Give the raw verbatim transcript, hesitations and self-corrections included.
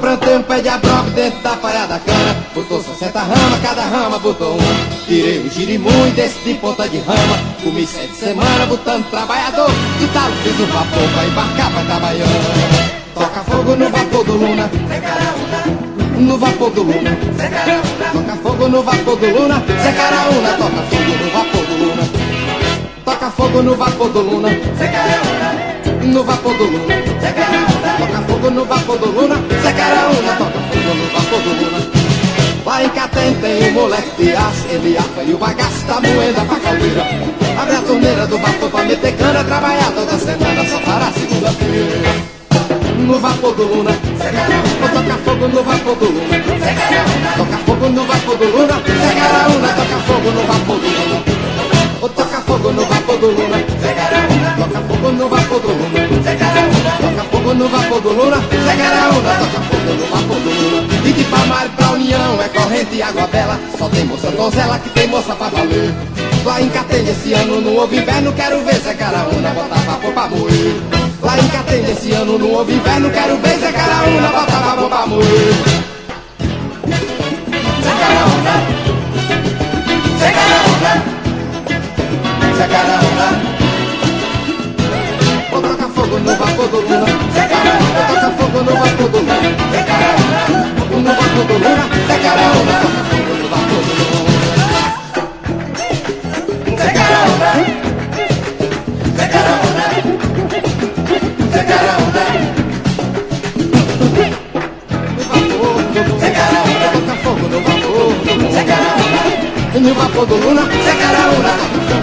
plantei um pé de abrobe dentro da palha da cana. Botou sessenta ramas, cada rama botou uma. Tirei um girimum desse de ponta de rama. Comi sete semanas botando trabalhador. De talo fiz um vapor pra embarcar pra Itabaiana. Toca fogo no vapor do Luna, no vapor do Luna. Toca fogo no vapor do Luna, Zé Caraúna. Toca fogo no vapor do Luna. Toca fogo no vapor do Luna, no vapor do Luna. Toca fogo no vapor do Luna, Zé Caraúna. Toca fogo no vapor do Luna. Lá em Catem tem um moleque de aço. Ele apanha o bagaço da moeda pra caldeira. Abre a torneira do vapor pra meter cana. Trabalhar toda semana só para segunda-feira. No vapor do Luna, vou tocar fogo no vapor do Luna. Toca fogo no vapor do Luna, Zé Caraúna. Toca fogo no vapor do Luna. Vou tocar fogo no vapor do Luna. Toca fogo no vapor do Luna. Toca fogo no vapor do Luna, Zé Caraúna. Toca fogo no vapor do Luna. E de Palmares pra União é corrente e água bela. Só tem moça donzela que tem moça pra valer. Lá em Catende esse ano não houve inverno. Quero ver Zé Caraúna botar vapor pra moer. Lá em Catende esse ano não houve inverno. Quero ver Zé Caraúna botar vapor pra moer. Zé Caraúna, Zé Caraúna, Zé Caraúna. Vou tocar fogo no vapor do Luna, Zé Caraúna. Vou tocar fogo no vapor do Luna, Zé Caraúna. Fogo no vapor do Luna, Zé Caraúna. Toca fogo no vapor do Luna, Zé Caraúna, Zé Caraúna, Zé Caraúna. No vapor do Luna, Zé Caraúna. Toca fogo no vapor do Luna, Zé Caraúna. No vapor do Luna, Zé Caraúna.